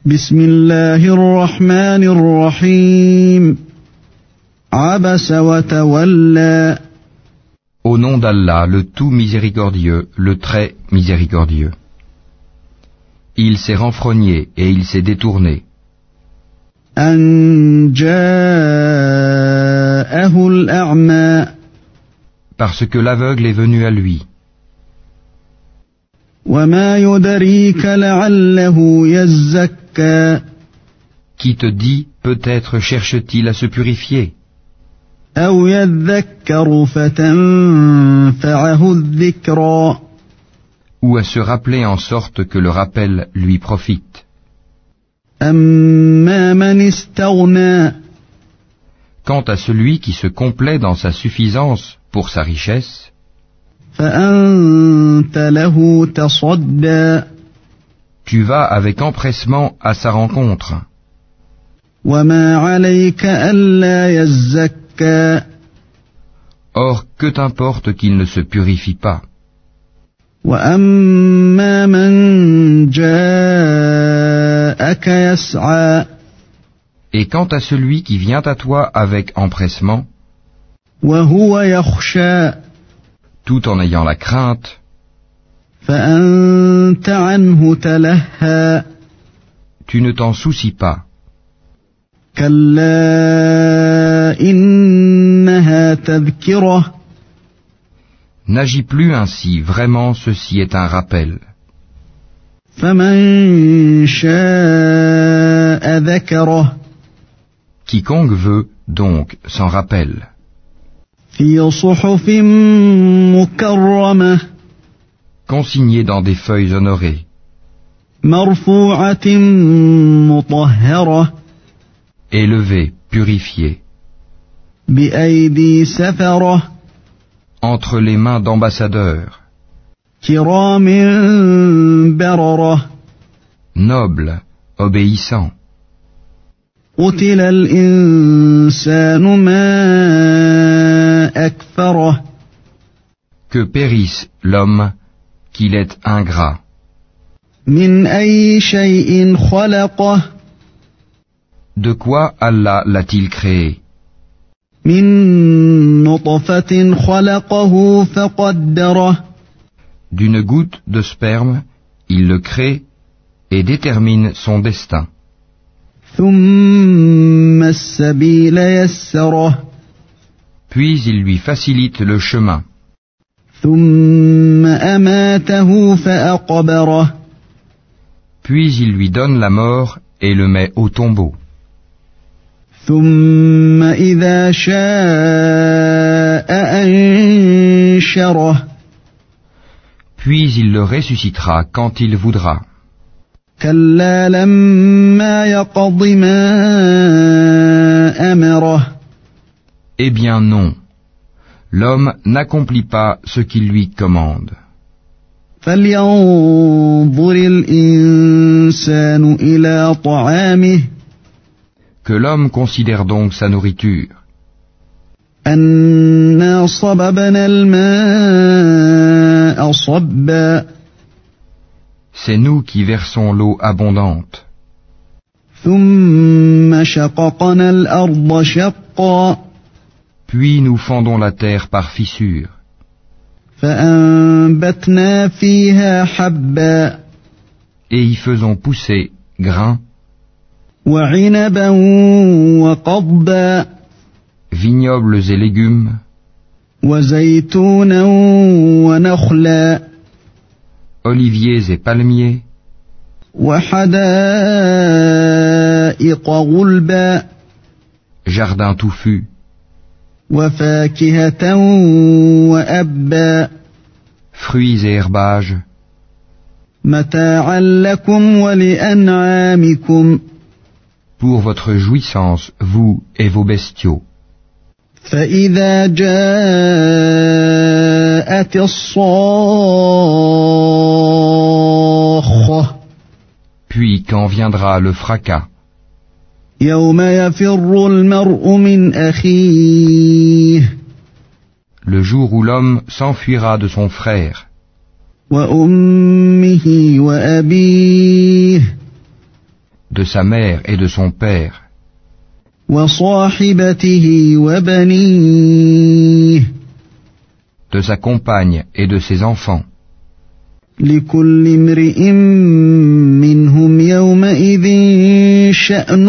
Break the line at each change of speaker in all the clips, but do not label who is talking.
بسم الله الرحمن الرحيم عبس وتولى
Au nom d'Allah, le tout miséricordieux, le très miséricordieux. Il s'est renfrogné et il s'est détourné.
أن جاءه الأعمى
Parce que l'aveugle est venu à lui.
وما يدريك لعله يزكى
Qui te dit, peut-être cherche-t-il à se purifier,
أو يذكر فتنفعه الذكرى
ou à se rappeler en sorte que le rappel lui profite.
أما من استغنى
Quant à celui qui se complaît dans sa suffisance pour sa richesse,
فأنت له تصدى
tu vas avec empressement à sa rencontre.
وما عليك ألا يزكى
Or, que t'importe qu'il ne se purifie pas.
وأما من جاءك يسعى
Et quant à celui qui vient à toi avec empressement,
وهو يخشى
tout en ayant la crainte,
فأنت عنه تلهى
tu ne t'en soucies pas.
كلا إنها تذكرة
N'agis plus ainsi, vraiment ceci est un rappel.
فمن شاء ذكره
Quiconque veut, donc, s'en rappelle.
في صحف مكرمة
Consigné dans des feuilles honorées,
مرفوعة مطهرة
élevé, purifié,
بأيدي سفرة
entre les mains d'ambassadeurs,
كرام بررة
nobles, obéissants.
قتل الإنسان ما أكفره
Que périsse l'homme, qu'il est ingrat.
من أي شيء خلقه
De quoi Allah l'a-t-il créé?
من نطفة خلقه فقدره
D'une goutte de sperme, il le crée et détermine son destin.
ثم السبيل يسره
Puis il lui facilite le chemin.
ثم أماته فأقبره
Puis il lui donne la mort et le met au tombeau.
ثم إذا شاء أنشره
Puis il le ressuscitera quand il voudra.
كلا لما يقض ما أمره
Eh bien non, l'homme n'accomplit pas ce qu'il lui commande.
فلينظر الإنسان إلى طعامه
Que l'homme considère donc sa nourriture.
أنا صببنا الماء صبا
C'est nous qui versons l'eau abondante.
ثم شققنا الأرض شقا
Puis nous fendons la terre par fissure.
فأنبتنا فيها حبا
Et y faisons pousser grains,
وعنبا وقضبا
vignobles et légumes,
وزيتونا ونخلا
oliviers et palmiers,
وحدائق غلبا
jardins touffus,
وفاكهة وأبا
fruits et herbages,
متاعا لكم ولأنعامكم
pour votre jouissance, vous et vos bestiaux.
فإذا جاءت الصاخة
Puis quand viendra le fracas,
يوم يفر المرء من أخيه
le jour où l'homme s'enfuira de son frère,
وأمه وأبيه
de sa mère et de son père,
وصاحبته وبنيه
de sa compagne et de ses enfants.
لكل امرئ منهم يومئذ شأن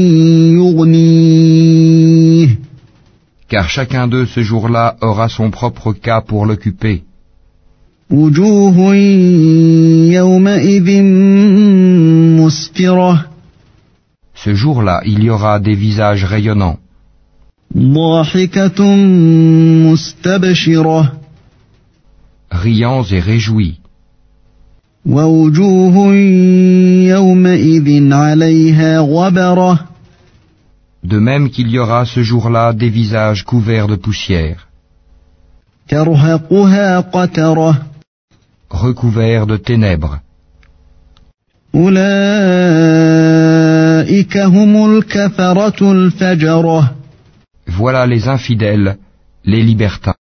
يغنيه
Car chacun d'eux ce jour-là aura son propre cas pour l'occuper.
وجوه يومئذ مسفرة
Ce jour-là, il y aura des visages rayonnants,
ضاحكة مستبشرة
riants et réjouis,
ووجوه يومئذ عليها غبرة
de même qu'il y aura ce jour-là des visages couverts de poussière,
ترهقها قترة
recouverts de ténèbres.
أولئك هم الكفرة الفجرة
Voilà les infidèles, les libertins.